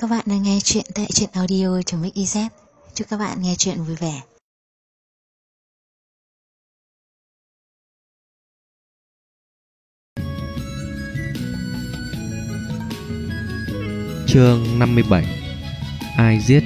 Các bạn đang nghe chuyện tại truyện audio.mix.iz. Chúc các bạn nghe chuyện vui vẻ. Chương 57. Ai giết?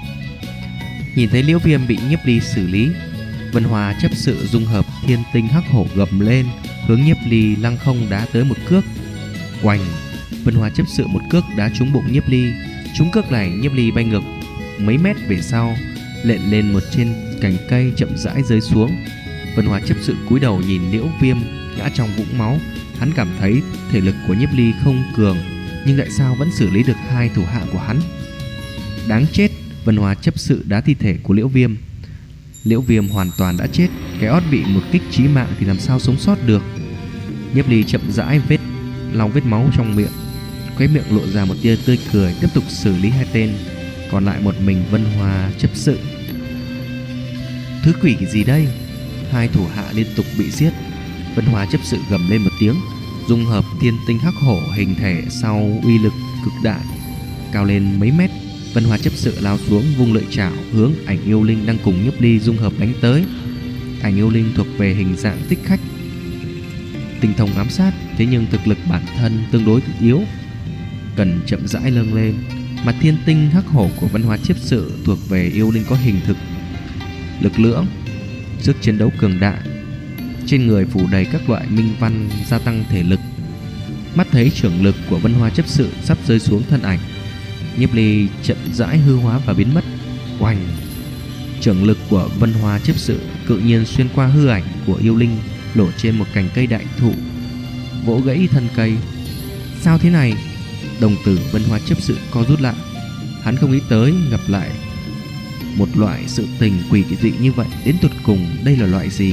Nhìn thấy Liễu Viêm bị Nhiếp Ly xử lý, Vân Hòa chấp sự dung hợp thiên tinh hắc hổ gầm lên, hướng Nhiếp Ly lăng không đá tới một cước. Oành! Vân Hòa chấp sự một cước đá trúng bụng Nhiếp Ly. Trúng cước này, Nhiếp Ly bay ngược mấy mét về sau, lện lên một trên cành cây chậm rãi rơi xuống. Vân Hòa chấp sự cúi đầu nhìn Liễu Viêm ngã trong vũng máu. Hắn cảm thấy thể lực của Nhiếp Ly không cường, nhưng tại sao vẫn xử lý được hai thủ hạ của hắn? Đáng chết! Vân Hòa chấp sự đá thi thể của Liễu Viêm. Liễu Viêm hoàn toàn đã chết, cái ót bị một kích chí mạng thì làm sao sống sót được. Nhiếp Ly chậm rãi lau vết máu trong miệng, khóe miệng lộ ra một tia tươi cười, tiếp tục xử lý hai tên. Còn lại một mình Vân Hòa chấp sự. Thứ quỷ gì đây? Hai thủ hạ liên tục bị giết. Vân Hòa chấp sự gầm lên một tiếng, dung hợp thiên tinh hắc hổ hình thể sau uy lực cực đại, cao lên mấy mét. Vân Hòa chấp sự lao xuống, vung lợi chảo hướng Ảnh Yêu Linh đang cùng Nhiếp Ly dung hợp đánh tới. Ảnh Yêu Linh thuộc về hình dạng thích khách, tinh thông ám sát, thế nhưng thực lực bản thân tương đối yếu, cần chậm rãi nâng lên. Mà thiên tinh hắc hổ của Vân Hòa chấp sự thuộc về yêu linh có hình thực, lực lưỡng, sức chiến đấu cường đại, trên người phủ đầy các loại minh văn gia tăng thể lực. Mắt thấy trưởng lực của Vân Hòa chấp sự sắp rơi xuống thân ảnh, Nhiếp Ly chậm rãi hư hóa và biến mất. Oanh! Trưởng lực của Vân Hòa chấp sự tự nhiên xuyên qua hư ảnh của yêu linh, lổ trên một cành cây đại thụ, vỗ gãy thân cây. Sao thế này? Đồng tử Vân Hòa chấp sự co rút lại. Hắn không nghĩ tới gặp lại một loại sự tình quỷ dị như vậy. Đến tột cùng đây là loại gì?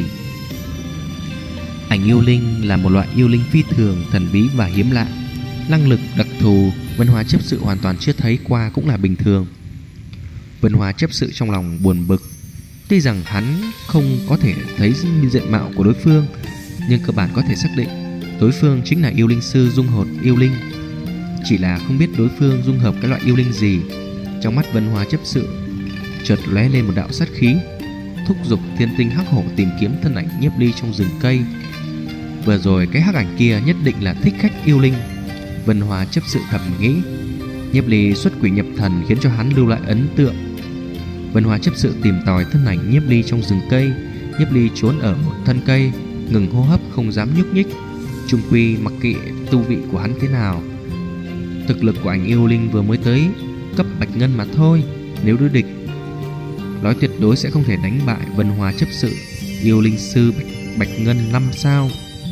Ảnh yêu linh là một loại yêu linh phi thường, thần bí và hiếm lạ. Năng lực đặc thù Vân Hòa chấp sự hoàn toàn chưa thấy qua cũng là bình thường. Vân Hòa chấp sự trong lòng buồn bực. Tuy rằng hắn không có thể thấy diện mạo của đối phương, nhưng cơ bản có thể xác định đối phương chính là yêu linh sư dung hợp yêu linh. Chỉ là không biết đối phương dung hợp cái loại yêu linh gì. Trong mắt Vân Hòa chấp sự chợt lóe lên một đạo sát khí, thúc giục thiên tinh hắc hổ tìm kiếm thân ảnh Nhiếp Ly trong rừng cây. Vừa rồi cái hắc ảnh kia nhất định là thích khách yêu linh. Vân Hòa chấp sự thầm nghĩ. Nhiếp Ly xuất quỷ nhập thần khiến cho hắn lưu lại ấn tượng. Vân Hòa chấp sự tìm tòi thân ảnh Nhiếp Ly trong rừng cây. Nhiếp Ly trốn ở một thân cây, ngừng hô hấp, không dám nhúc nhích. Chung quy mặc kệ tu vị của hắn thế nào, thực lực của Ảnh yêu linh vừa mới tới cấp bạch ngân mà thôi. Nếu đối địch, nói tuyệt đối sẽ không thể đánh bại Vân Hòa chấp sự, yêu linh sư bạch ngân 5 sao.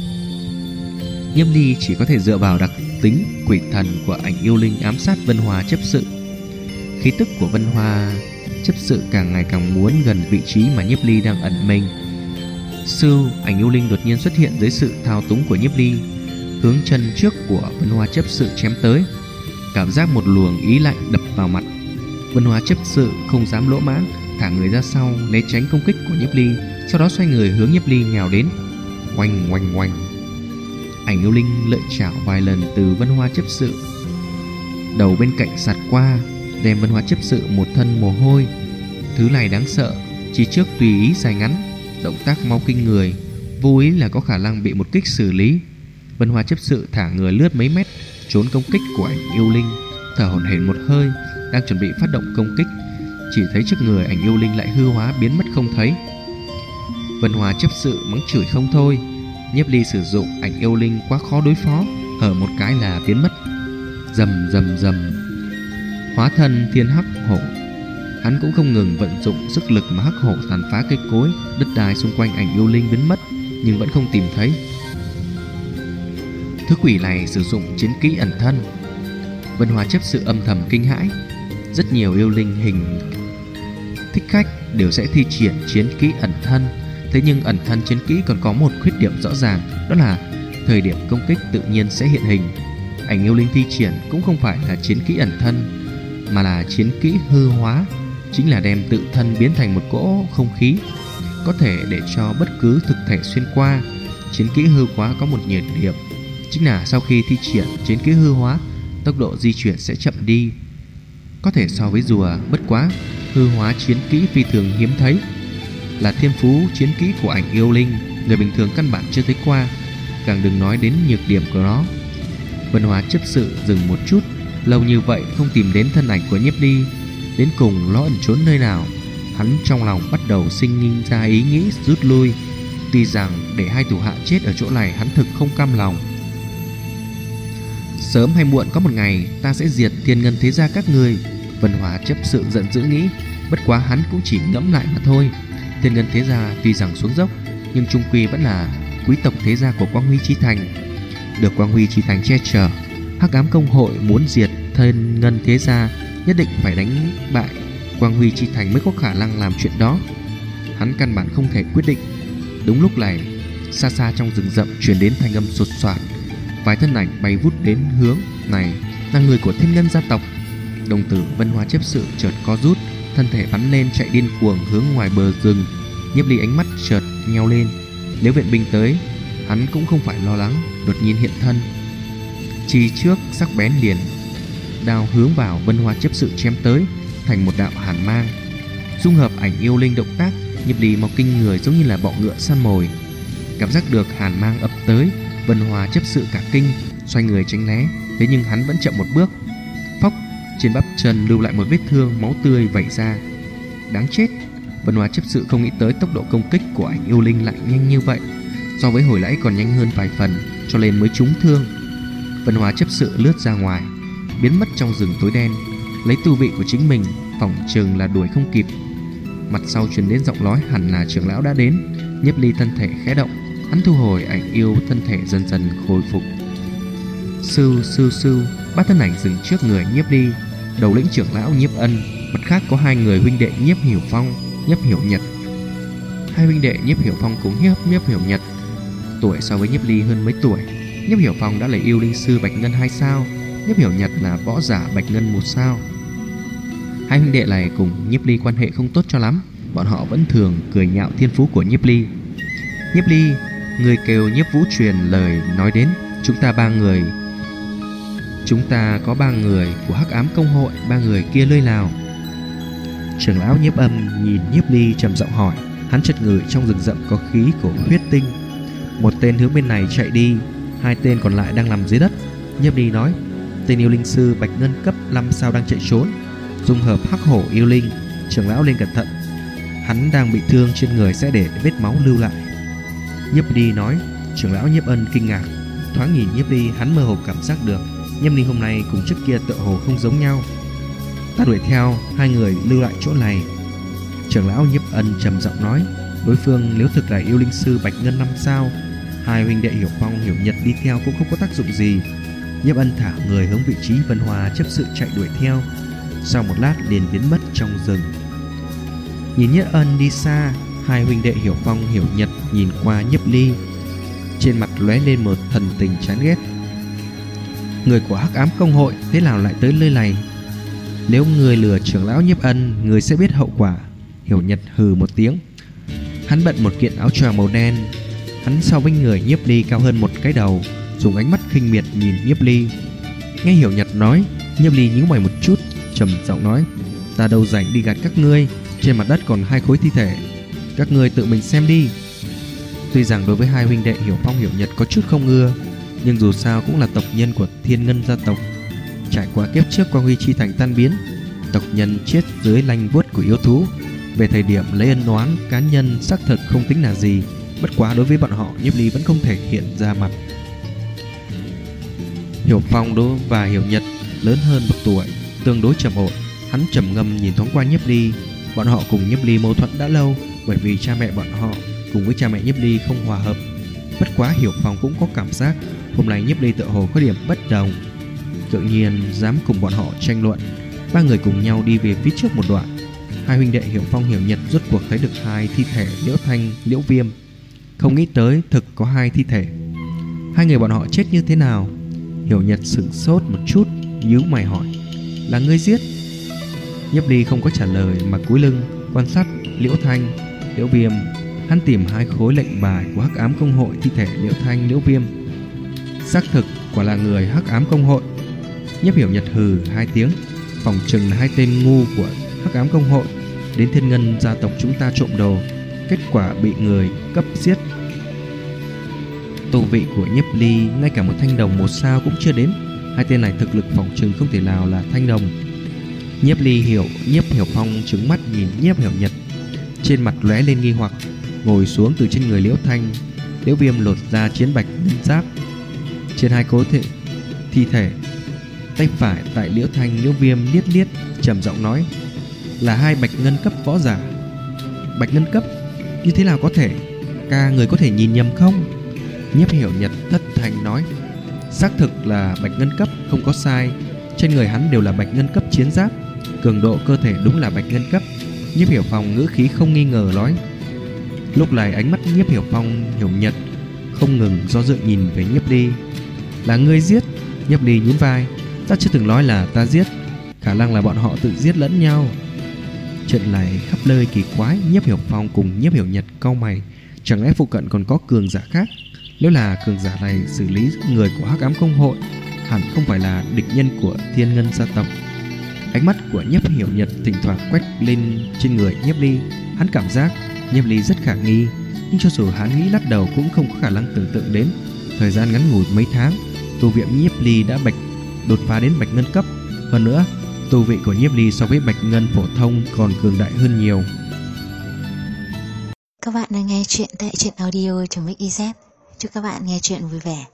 Nhiếp Ly chỉ có thể dựa vào đặc tính quỷ thần của Ảnh yêu linh ám sát Vân Hòa chấp sự. Khí tức của Vân Hòa chấp sự càng ngày càng muốn gần vị trí mà Nhiếp Ly đang ẩn mình. Sưu Ảnh yêu linh đột nhiên xuất hiện dưới sự thao túng của Nhiếp Ly, hướng chân trước của Vân Hòa chấp sự chém tới. Cảm giác một luồng ý lạnh đập vào mặt. Vân Hòa chấp sự không dám lỗ mãng, thả người ra sau né tránh công kích của Nhiếp Ly, sau đó xoay người hướng Nhiếp Ly nhào đến. Oanh oanh oanh! Ảnh yêu linh lợi chảo vài lần từ Vân Hòa chấp sự đầu bên cạnh sạt qua, đem Vân Hòa chấp sự một thân mồ hôi. Thứ này đáng sợ, chỉ trước tùy ý dài ngắn, động tác mau kinh người, vô ý là có khả năng bị một kích xử lý. Vân Hòa chấp sự thả người lướt mấy mét, trốn công kích của Ảnh yêu linh, thở hổn hển một hơi, đang chuẩn bị phát động công kích, chỉ thấy trước người Ảnh yêu linh lại hư hóa biến mất không thấy. Vân Hòa chấp sự mắng chửi không thôi. Nhiếp Ly sử dụng Ảnh yêu linh quá khó đối phó, hở một cái là biến mất. Rầm rầm rầm! Hóa thân thiên hắc hổ, hắn cũng không ngừng vận dụng sức lực mà hắc hổ tàn phá cây cối, đất đai xung quanh Ảnh yêu linh biến mất, nhưng vẫn không tìm thấy. Thứ quỷ này sử dụng chiến kỹ ẩn thân. Vân Hòa chấp sự âm thầm kinh hãi. Rất nhiều yêu linh hình thích khách đều sẽ thi triển chiến kỹ ẩn thân, thế nhưng ẩn thân chiến kỹ còn có một khuyết điểm rõ ràng, đó là thời điểm công kích tự nhiên sẽ hiện hình. Ảnh yêu linh thi triển cũng không phải là chiến kỹ ẩn thân, mà là chiến kỹ hư hóa, chính là đem tự thân biến thành một cỗ không khí, có thể để cho bất cứ thực thể xuyên qua. Chiến kỹ hư hóa có một nhược điểm, chính là sau khi thi triển chiến kỹ hư hóa, tốc độ di chuyển sẽ chậm đi. có thể so với rùa, bất quá hư hóa chiến kỹ phi thường hiếm thấy, là thiên phú chiến kỹ của ảnh yêu linh, người bình thường căn bản chưa thấy qua, càng đừng nói đến nhược điểm của nó. Vân Hòa chấp sự dừng một chút, lâu như vậy không tìm đến thân ảnh của Nhiếp Ly, đến cùng nó ẩn trốn nơi nào. Hắn trong lòng bắt đầu sinh ra ý nghĩ rút lui. Tuy rằng để hai thủ hạ chết ở chỗ này hắn thực không cam lòng. Sớm hay muộn có một ngày ta sẽ diệt Thiên Ngân thế gia các người. Vân Hòa chấp sự giận dữ nghĩ. Bất quá hắn cũng chỉ ngẫm lại mà thôi. Thiên Ngân thế gia tuy rằng xuống dốc, nhưng chung quy vẫn là quý tộc thế gia của Quang Huy Chi Thành, được Quang Huy Chi Thành che chở. Hắc Ám Công hội muốn diệt Thiên Ngân thế gia, nhất định phải đánh bại Quang Huy Chi Thành mới có khả năng làm chuyện đó. Hắn căn bản không thể quyết định. Đúng lúc này, xa xa trong rừng rậm truyền đến thanh âm sột soạt, vài thân ảnh bay vút đến hướng này, là người của Thiên Ngân gia tộc. Đồng tử Vân Hòa chấp sự chợt co rút, thân thể bắn lên chạy điên cuồng hướng ngoài bờ rừng. Nhiếp Ly ánh mắt chợt nheo lên, nếu viện binh tới, hắn cũng không phải lo lắng. Đột nhiên hiện thân, chi trước sắc bén liền đao hướng vào Vân Hòa chấp sự chém tới, thành một đạo hàn mang. Dung hợp ảnh yêu linh động tác, Nhiếp Ly mau kinh người giống như là bọ ngựa săn mồi. Cảm giác được hàn mang ập tới, Vân Hòa chấp sự cả kinh, xoay người tránh né, thế nhưng hắn vẫn chậm một bước. Phốc, trên bắp chân lưu lại một vết thương, máu tươi vẩy ra. Đáng chết! Vân Hòa chấp sự không nghĩ tới tốc độ công kích của ảnh yêu linh lại nhanh như vậy, so với hồi nãy còn nhanh hơn vài phần, cho nên mới trúng thương. Vân Hòa chấp sự lướt ra ngoài, biến mất trong rừng tối đen. Lấy tu vị của chính mình, phỏng chừng là đuổi không kịp. Mặt sau truyền đến giọng nói hẳn là trưởng lão đã đến. Nhiếp Ly thân thể khẽ động, hắn thu hồi ảnh yêu, thân thể dần dần khôi phục. Sư, ba thân ảnh dừng trước người Nhiếp Ly. Đầu lĩnh trưởng lão Nhiếp Ân, mặt khác có hai người huynh đệ Nhiếp Hiểu Phong, Nhiếp Hiểu Nhật. Hai huynh đệ Nhiếp Hiểu Phong cùng Nhiếp Hiểu Nhật tuổi so với Nhiếp Ly hơn mấy tuổi. Nhiếp Hiểu Phong đã là yêu linh sư Bạch Ngân 2 sao, Nhiếp Hiểu Nhật là võ giả Bạch Ngân 1 sao. Hai huynh đệ này cùng Nhiếp Ly quan hệ không tốt cho lắm, bọn họ vẫn thường cười nhạo thiên phú của Nhiếp Ly. Nhiếp Ly, người kêu Nhiếp Vũ truyền lời nói đến, chúng ta có 3 người của Hắc Ám Công hội, 3 người kia nơi nào? Trưởng lão Nhiếp Âm nhìn Nhiếp Ly trầm giọng hỏi. Hắn chợt ngửi trong rừng rậm có khí của huyết tinh. Một tên hướng bên này chạy đi, 2 tên còn lại đang nằm dưới đất. Nhiếp Ly nói, tên yêu linh sư Bạch Ngân cấp 5 sao đang chạy trốn, dung hợp hắc hổ yêu linh. Trưởng lão lên cẩn thận, hắn đang bị thương trên người sẽ để vết máu lưu lại. Nhiếp Ly nói. Trưởng lão Nhiếp Ân kinh ngạc, thoáng nhìn Nhiếp Ly, hắn mơ hồ cảm giác được Nhiếp Ly hôm nay cùng trước kia tựa hồ không giống nhau. Ta đuổi theo, 2 người lưu lại chỗ này. Trưởng lão Nhiếp Ân trầm giọng nói, đối phương nếu thực là yêu linh sư Bạch Ngân 5 sao, 2 huynh đệ Hiểu Phong, Hiểu Nhật đi theo cũng không có tác dụng gì. Nhiếp Ân thả người hướng vị trí Vân Hòa chấp sự chạy đuổi theo, sau một lát liền biến mất trong rừng. Nhìn Nhiếp Ân đi xa, 2 huynh đệ Hiểu Phong, Hiểu Nhật nhìn qua Nhiếp Ly, trên mặt lóe lên một thần tình chán ghét. Người của Hắc Ám Công hội thế nào lại tới nơi này? Nếu người lừa trưởng lão Nhiếp Ân, người sẽ biết hậu quả. Hiểu Nhật hừ một tiếng. Hắn bận một kiện áo choàng màu đen. Hắn so với người Nhiếp Ly cao hơn một cái đầu, dùng ánh mắt khinh miệt nhìn Nhiếp Ly. Nghe Hiểu Nhật nói, Nhiếp Ly nhíu mày một chút, trầm giọng nói, ta đâu rảnh đi gạt các ngươi, trên mặt đất còn 2 khối thi thể, các ngươi tự mình xem đi. Tuy rằng đối với 2 huynh đệ Hiểu Phong, Hiểu Nhật có chút không ưa, nhưng dù sao cũng là tộc nhân của Thiên Ngân gia tộc. Trải qua kiếp trước Quang Huy Chi Thành tan biến, tộc nhân chết dưới lanh vuốt của yêu thú. Về thời điểm lấy ân oán cá nhân xác thực không tính là gì, bất quá đối với bọn họ Nhiếp Ly vẫn không thể hiện ra mặt. Hiểu Phong và Hiểu Nhật lớn hơn 1 tuổi, tương đối trầm ổn. Hắn trầm ngâm nhìn thoáng qua Nhiếp Ly. Bọn họ cùng Nhiếp Ly mâu thuẫn đã lâu, bởi vì cha mẹ bọn họ cùng với cha mẹ Nhiếp Ly không hòa hợp. Bất quá Hiểu Phong cũng có cảm giác hôm nay Nhiếp Ly tựa hồ có điểm bất đồng, tự nhiên dám cùng bọn họ tranh luận. 3 người cùng nhau đi về phía trước một đoạn. 2 huynh đệ Hiểu Phong, Hiểu Nhật rốt cuộc thấy được 2 thi thể Liễu Thanh, Liễu Viêm. Không nghĩ tới thực có 2 thi thể. 2 người bọn họ chết như thế nào? Hiểu Nhật sửng sốt một chút, nhíu mày hỏi, là ngươi giết? Nhiếp Ly không có trả lời mà cúi lưng quan sát Liễu Thanh, Liễu Viêm. Hắn tìm 2 khối lệnh bài của Hắc Ám Công hội thi thể Liễu Thanh, Liễu Viêm. Xác thực quả là người Hắc Ám Công hội. Nhiếp Hiểu Nhật hừ 2 tiếng. Phỏng chừng là hai tên ngu của Hắc Ám Công Hội đến Thiên Ngân gia tộc chúng ta trộm đồ, kết quả bị người cấp giết. Tu vị của Nhiếp Ly ngay cả một thanh đồng 1 sao cũng chưa đến. Hai tên này thực lực phỏng chừng không thể nào là thanh đồng. Nhiếp Hiểu Phong trừng mắt nhìn Nhiếp Hiểu Nhật, trên mặt lóe lên nghi hoặc, ngồi xuống từ trên người Liễu Thanh. Liễu Viêm lột ra chiến bạch ngân giáp trên hai cố thi thể. Tay phải tại Liễu Thanh, Liễu Viêm liếc trầm giọng nói: là 2 bạch ngân cấp võ giả. Bạch ngân cấp? Như thế nào có thể? Ca người có thể nhìn nhầm không? Nhiếp Hiểu Nhật thất thanh nói: xác thực là bạch ngân cấp, không có sai. Trên người hắn đều là bạch ngân cấp chiến giáp, cường độ cơ thể đúng là bạch ngân cấp. Nhiếp Hiểu Phong ngữ khí không nghi ngờ nói. Lúc này ánh mắt Nhiếp Hiểu Nhật không ngừng do dự nhìn về Nhiếp Ly. Là ngươi giết? Nhiếp Ly nhún vai: ta chưa từng nói là ta giết, khả năng là bọn họ tự giết lẫn nhau. Chuyện này khắp nơi kỳ quái. Nhiếp Hiểu Phong cùng Nhiếp Hiểu Nhật cau mày, chẳng lẽ phụ cận còn có cường giả khác? Nếu là cường giả này xử lý người của Hắc Ám Công Hội, hẳn không phải là địch nhân của Thiên Ngân gia tộc. Ánh mắt của Nhiếp Hiểu Nhật thỉnh thoảng quét lên trên người Nhiếp Ly. Hắn cảm giác Nhiếp Ly rất khả nghi, nhưng cho dù hắn nghĩ lắc đầu cũng không có khả năng tưởng tượng đến thời gian ngắn ngủi mấy tháng, tu vị Nhiếp Ly đã đột phá đến bạch ngân cấp. Hơn nữa, tu vị của Nhiếp Ly so với bạch ngân phổ thông còn cường đại hơn nhiều. Các bạn đang nghe chuyện tại truyện audio.mix.iz. Chúc các bạn nghe chuyện vui vẻ.